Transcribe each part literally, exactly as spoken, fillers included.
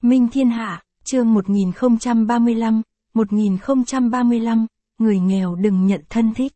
Minh Thiên Hạ, chương một nghìn không trăm ba mươi lăm, một nghìn không trăm ba mươi lăm, người nghèo đừng nhận thân thích.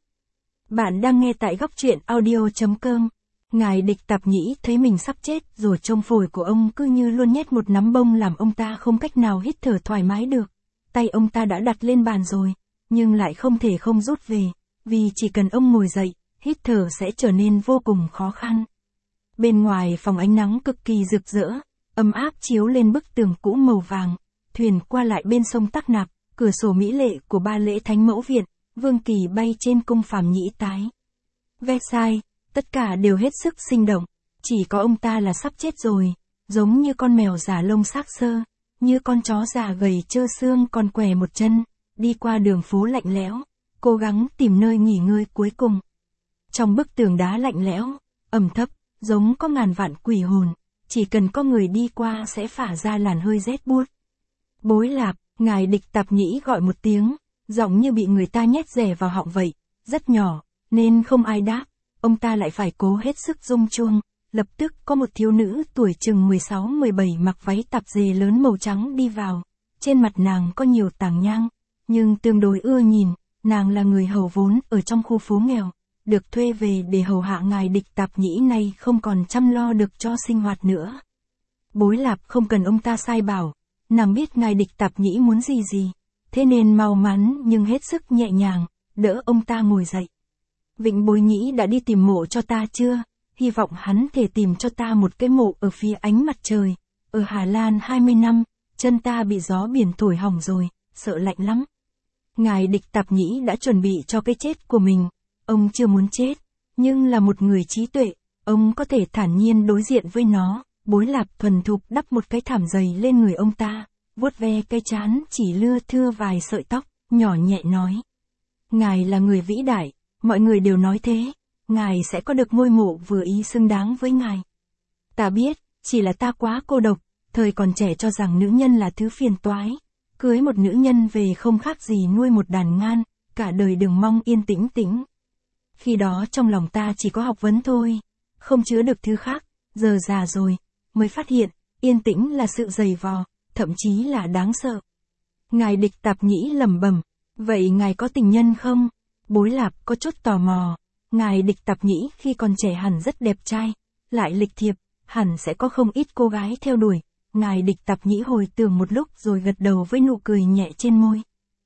Bạn đang nghe tại góc truyện audio.com. Ngài Địch Tạp Nhĩ thấy mình sắp chết rồi, trông phổi của ông cứ như luôn nhét một nắm bông làm ông ta không cách nào hít thở thoải mái được. Tay ông ta đã đặt lên bàn rồi, nhưng lại không thể không rút về, vì chỉ cần ông ngồi dậy, hít thở sẽ trở nên vô cùng khó khăn. Bên ngoài phòng ánh nắng cực kỳ rực rỡ, ấm áp chiếu lên bức tường cũ màu vàng, thuyền qua lại bên sông Tắc Nạp, cửa sổ mỹ lệ của ba lễ thánh mẫu Việt, vương kỳ bay trên cung phàm nhĩ tái. Versailles, tất cả đều hết sức sinh động, chỉ có ông ta là sắp chết rồi, giống như con mèo già lông xác xơ, như con chó già gầy trơ xương còn què một chân, đi qua đường phố lạnh lẽo, cố gắng tìm nơi nghỉ ngơi cuối cùng. Trong bức tường đá lạnh lẽo, ẩm thấp, giống có ngàn vạn quỷ hồn, chỉ cần có người đi qua sẽ phả ra làn hơi rét buốt. Bối Lạp, ngài Địch Tạp Nhĩ gọi một tiếng, giọng như bị người ta nhét rẻ vào họng vậy, rất nhỏ, nên không ai đáp, ông ta lại phải cố hết sức rung chuông. Lập tức có một thiếu nữ tuổi chừng mười sáu mười bảy mặc váy tạp dề lớn màu trắng đi vào, trên mặt nàng có nhiều tàng nhang, nhưng tương đối ưa nhìn, nàng là người hầu vốn ở trong khu phố nghèo, được thuê về để hầu hạ ngài Địch Tạp Nhĩ này không còn chăm lo được cho sinh hoạt nữa. Bối Lạp không cần ông ta sai bảo, nàng biết ngài Địch Tạp Nhĩ muốn gì gì, thế nên mau mắn nhưng hết sức nhẹ nhàng, đỡ ông ta ngồi dậy. Vịnh Bối Nhĩ đã đi tìm mộ cho ta chưa? Hy vọng hắn thể tìm cho ta một cái mộ ở phía ánh mặt trời. Ở Hà Lan hai mươi năm, chân ta bị gió biển thổi hỏng rồi, sợ lạnh lắm. Ngài Địch Tạp Nhĩ đã chuẩn bị cho cái chết của mình. Ông chưa muốn chết, nhưng là một người trí tuệ, ông có thể thản nhiên đối diện với nó. Bối Lạp thuần thục đắp một cái thảm dày lên người ông ta, vuốt ve cái trán chỉ lưa thưa vài sợi tóc, nhỏ nhẹ nói. Ngài là người vĩ đại, mọi người đều nói thế. Ngài sẽ có được ngôi mộ vừa ý xứng đáng với ngài. Ta biết, chỉ là ta quá cô độc, thời còn trẻ cho rằng nữ nhân là thứ phiền toái. Cưới một nữ nhân về không khác gì nuôi một đàn ngan, cả đời đừng mong yên tĩnh tĩnh. Khi đó trong lòng ta chỉ có học vấn thôi, không chứa được thứ khác, giờ già rồi, mới phát hiện, yên tĩnh là sự dày vò, thậm chí là đáng sợ. Ngài Địch Tạp Nhĩ lẩm bẩm, vậy ngài có tình nhân không? Bối Lạp có chút tò mò. Ngài Địch Tạp Nhĩ khi còn trẻ hẳn rất đẹp trai, lại lịch thiệp, hẳn sẽ có không ít cô gái theo đuổi. Ngài Địch Tạp Nhĩ hồi tưởng một lúc rồi gật đầu với nụ cười nhẹ trên môi.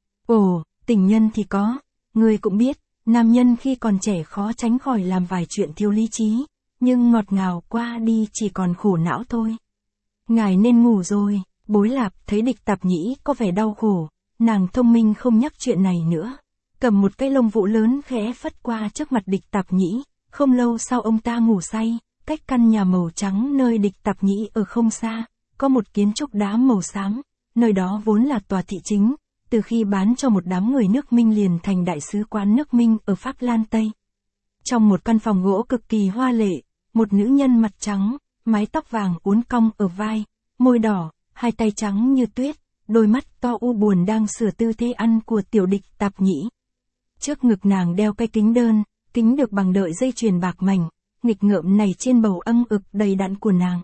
Ồ, tình nhân thì có, ngươi cũng biết, nam nhân khi còn trẻ khó tránh khỏi làm vài chuyện thiếu lý trí, nhưng ngọt ngào qua đi chỉ còn khổ não thôi. Ngài nên ngủ rồi. Bối Lạp thấy Địch Tạp Nhĩ có vẻ đau khổ, nàng thông minh không nhắc chuyện này nữa. Cầm một cái lông vũ lớn khẽ phất qua trước mặt Địch Tạp Nhĩ, không lâu sau ông ta ngủ say, cách căn nhà màu trắng nơi Địch Tạp Nhĩ ở không xa, có một kiến trúc đá màu xám, nơi đó vốn là tòa thị chính, từ khi bán cho một đám người nước Minh liền thành đại sứ quán nước Minh ở Pháp Lan Tây. Trong một căn phòng gỗ cực kỳ hoa lệ, một nữ nhân mặt trắng, mái tóc vàng uốn cong ở vai, môi đỏ, hai tay trắng như tuyết, đôi mắt to u buồn đang sửa tư thế ăn của tiểu Địch Tạp Nhĩ. Trước ngực nàng đeo cái kính đơn, kính được bằng đợi dây chuyền bạc mảnh, nghịch ngợm này trên bầu âng ực đầy đặn của nàng.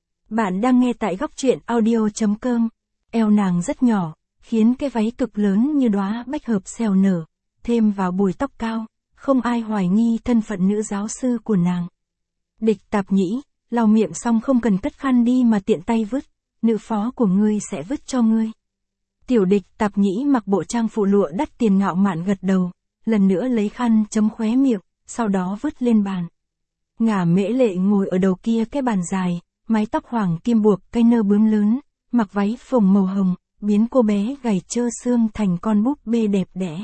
Bạn đang nghe tại góc truyện audio.com. Eo nàng rất nhỏ, khiến cái váy cực lớn như đóa bách hợp xèo nở, thêm vào bùi tóc cao, không ai hoài nghi thân phận nữ giáo sư của nàng. Địch Tạp Nhĩ, lau miệng xong không cần cất khăn đi mà tiện tay vứt, nữ phó của ngươi sẽ vứt cho ngươi. Tiểu Địch Tạp Nhĩ mặc bộ trang phụ lụa đắt tiền ngạo mạn gật đầu, lần nữa lấy khăn chấm khóe miệng, sau đó vứt lên bàn. Ngả Mễ Lệ ngồi ở đầu kia cái bàn dài, mái tóc hoàng kim buộc cây nơ bướm lớn, mặc váy phồng màu hồng, biến cô bé gầy trơ xương thành con búp bê đẹp đẽ.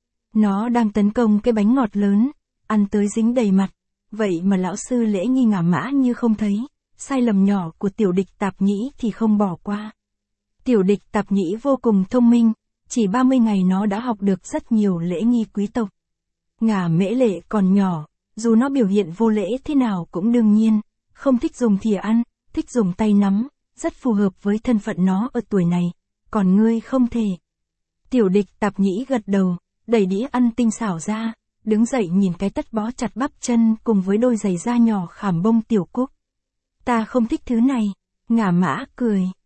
Nó đang tấn công cái bánh ngọt lớn, ăn tới dính đầy mặt, vậy mà lão sư Lễ Nghi ngả mã như không thấy, sai lầm nhỏ của Tiểu Địch Tạp Nhĩ thì không bỏ qua. Tiểu Địch Tạp Nhĩ vô cùng thông minh, chỉ ba mươi ngày nó đã học được rất nhiều lễ nghi quý tộc. Ngả Mễ Lệ còn nhỏ, dù nó biểu hiện vô lễ thế nào cũng đương nhiên, không thích dùng thìa ăn, thích dùng tay nắm, rất phù hợp với thân phận nó ở tuổi này, còn ngươi không thể. Tiểu Địch Tạp Nhĩ gật đầu, đẩy đĩa ăn tinh xảo ra, đứng dậy nhìn cái tất bó chặt bắp chân cùng với đôi giày da nhỏ khảm bông tiểu cúc. Ta không thích thứ này. Ngả Mã cười,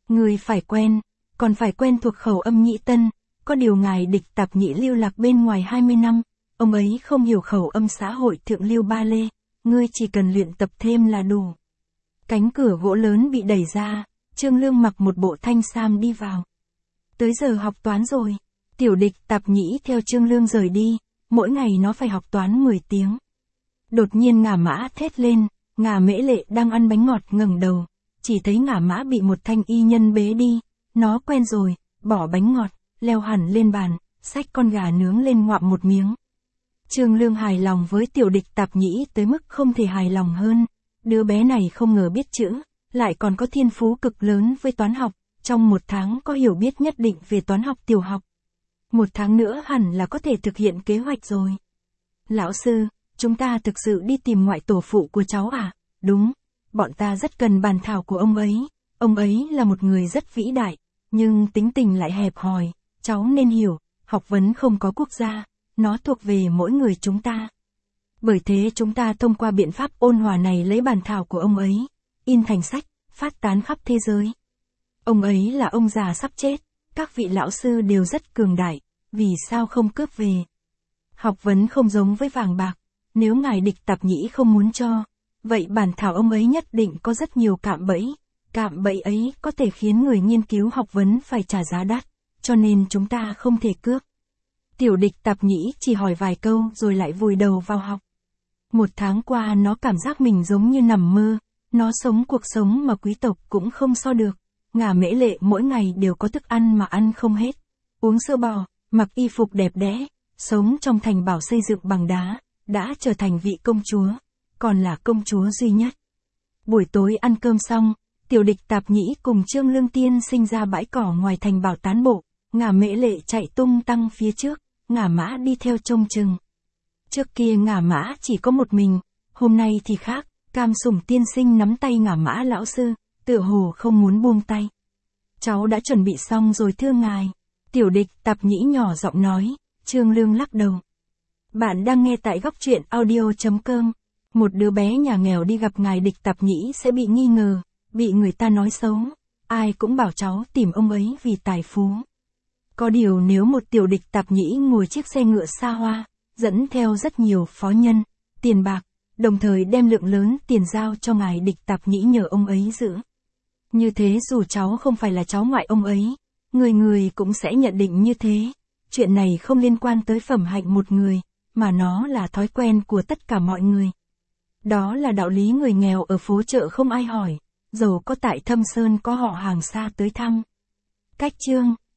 Người phải quen, còn phải quen thuộc khẩu âm nhĩ tân, có điều ngài Địch Tạp Nhĩ lưu lạc bên ngoài hai mươi năm, ông ấy không hiểu khẩu âm xã hội thượng lưu ba lê, ngươi chỉ cần luyện tập thêm là đủ. Cánh cửa gỗ lớn bị đẩy ra, Trương Lương mặc một bộ thanh sam đi vào. Tới giờ học toán rồi, Tiểu Địch Tạp Nhĩ theo Trương Lương rời đi, mỗi ngày nó phải học toán mười tiếng. Đột nhiên Ngả Mã thét lên, Ngả Mễ Lệ đang ăn bánh ngọt ngẩng đầu, chỉ thấy Ngả Mã bị một thanh y nhân bế đi, nó quen rồi, bỏ bánh ngọt, leo hẳn lên bàn, xách con gà nướng lên ngoạm một miếng. Trương Lương hài lòng với Tiểu Địch Tạp Nhĩ tới mức không thể hài lòng hơn, đứa bé này không ngờ biết chữ, lại còn có thiên phú cực lớn với toán học, trong một tháng có hiểu biết nhất định về toán học tiểu học. Một tháng nữa hẳn là có thể thực hiện kế hoạch rồi. Lão sư, chúng ta thực sự đi tìm ngoại tổ phụ của cháu à? Đúng, bọn ta rất cần bàn thảo của ông ấy, ông ấy là một người rất vĩ đại, nhưng tính tình lại hẹp hòi, cháu nên hiểu, học vấn không có quốc gia, nó thuộc về mỗi người chúng ta. Bởi thế chúng ta thông qua biện pháp ôn hòa này lấy bàn thảo của ông ấy, in thành sách, phát tán khắp thế giới. Ông ấy là ông già sắp chết, các vị lão sư đều rất cường đại, vì sao không cướp về? Học vấn không giống với vàng bạc, nếu ngài Địch Tạp Nhĩ không muốn cho, vậy bản thảo ông ấy nhất định có rất nhiều cạm bẫy, cạm bẫy ấy có thể khiến người nghiên cứu học vấn phải trả giá đắt, cho nên chúng ta không thể cướp. Tiểu Địch Tạp Nhĩ chỉ hỏi vài câu rồi lại vùi đầu vào học. Một tháng qua nó cảm giác mình giống như nằm mơ, nó sống cuộc sống mà quý tộc cũng không so được. Ngả Mễ Lệ mỗi ngày đều có thức ăn mà ăn không hết, uống sữa bò, mặc y phục đẹp đẽ, sống trong thành bảo xây dựng bằng đá, đã trở thành vị công chúa, còn là công chúa duy nhất. Buổi tối ăn cơm xong, Tiểu Địch Tạp Nhĩ cùng Trương Lương Tiên sinh ra bãi cỏ ngoài thành bảo tán bộ, Ngả Mễ Lệ chạy tung tăng phía trước, Ngả Mã đi theo trông chừng. Trước kia Ngả Mã chỉ có một mình, hôm nay thì khác, Cam Sủng tiên sinh nắm tay Ngả Mã lão sư, tựa hồ không muốn buông tay. Cháu đã chuẩn bị xong rồi thưa ngài. Tiểu Địch Tạp Nhĩ nhỏ giọng nói, Trương Lương lắc đầu. Bạn đang nghe tại góc truyện audio chấm com. Một đứa bé nhà nghèo đi gặp ngài Địch Tạp Nhĩ sẽ bị nghi ngờ, bị người ta nói xấu. Ai cũng bảo cháu tìm ông ấy vì tài phú. Có điều nếu một Tiểu Địch Tạp Nhĩ ngồi chiếc xe ngựa xa hoa, dẫn theo rất nhiều phó nhân, tiền bạc, đồng thời đem lượng lớn tiền giao cho ngài Địch Tạp Nhĩ nhờ ông ấy giữ. Như thế dù cháu không phải là cháu ngoại ông ấy, người người cũng sẽ nhận định như thế. Chuyện này không liên quan tới phẩm hạnh một người, mà nó là thói quen của tất cả mọi người. Đó là đạo lý người nghèo ở phố chợ không ai hỏi, dầu có tại Thâm Sơn có họ hàng xa tới thăm. Cách chương